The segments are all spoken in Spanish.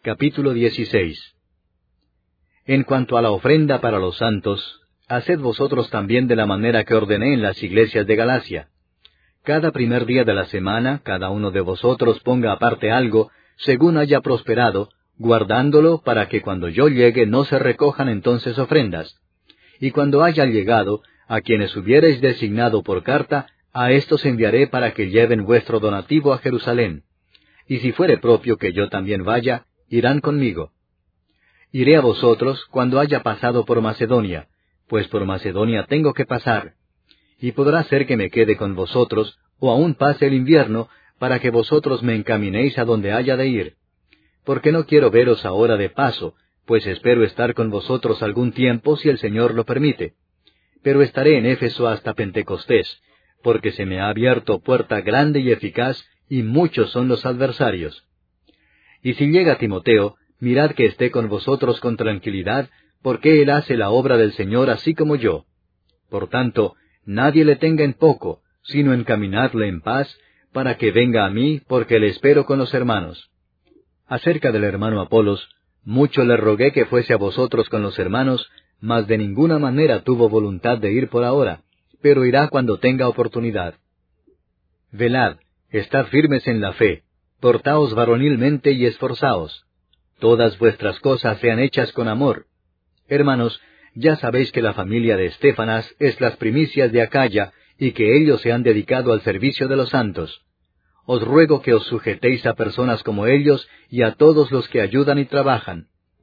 Capítulo 16. En cuanto a la ofrenda para los santos, haced vosotros también de la manera que ordené en las iglesias de Galacia. Cada primer día de la semana, cada uno de vosotros ponga aparte algo, según haya prosperado, guardándolo para que cuando yo llegue no se recojan entonces ofrendas. Y cuando haya llegado, a quienes hubiereis designado por carta, a éstos enviaré para que lleven vuestro donativo a Jerusalén. Y si fuere propio que yo también vaya, irán conmigo. Iré a vosotros cuando haya pasado por Macedonia, pues por Macedonia tengo que pasar. Y podrá ser que me quede con vosotros, o aún pase el invierno, para que vosotros me encaminéis a donde haya de ir. Porque no quiero veros ahora de paso, pues espero estar con vosotros algún tiempo si el Señor lo permite. Pero estaré en Éfeso hasta Pentecostés, porque se me ha abierto puerta grande y eficaz, y muchos son los adversarios. Y si llega Timoteo, mirad que esté con vosotros con tranquilidad, porque él hace la obra del Señor así como yo. Por tanto, nadie le tenga en poco, sino encaminadle en paz, para que venga a mí, porque le espero con los hermanos. Acerca del hermano Apolos, mucho le rogué que fuese a vosotros con los hermanos, mas de ninguna manera tuvo voluntad de ir por ahora, pero irá cuando tenga oportunidad. Velad, estad firmes en la fe, portaos varonilmente y esforzaos. Todas vuestras cosas sean hechas con amor. Hermanos, ya sabéis que la familia de Estéfanas es las primicias de Acaya, y que ellos se han dedicado al servicio de los santos. Os ruego que os sujetéis a personas como ellos y a todos los que ayudan y trabajan.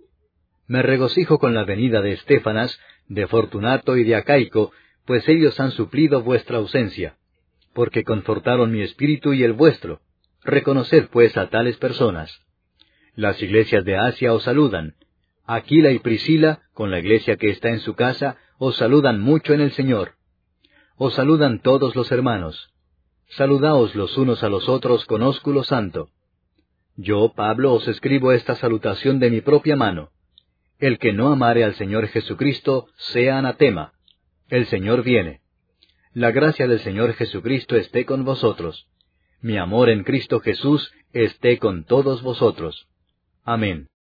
Me regocijo con la venida de Estéfanas, de Fortunato y de Acaico, pues ellos han suplido vuestra ausencia, porque confortaron mi espíritu y el vuestro. Reconoced pues a tales personas. Las iglesias de Asia os saludan. Aquila y Priscila, con la iglesia que está en su casa, os saludan mucho en el Señor. Os saludan todos los hermanos. Saludaos los unos a los otros con ósculo santo. Yo, Pablo, os escribo esta salutación de mi propia mano. El que no amare al Señor Jesucristo, sea anatema. El Señor viene. La gracia del Señor Jesucristo esté con vosotros. Mi amor en Cristo Jesús esté con todos vosotros. Amén.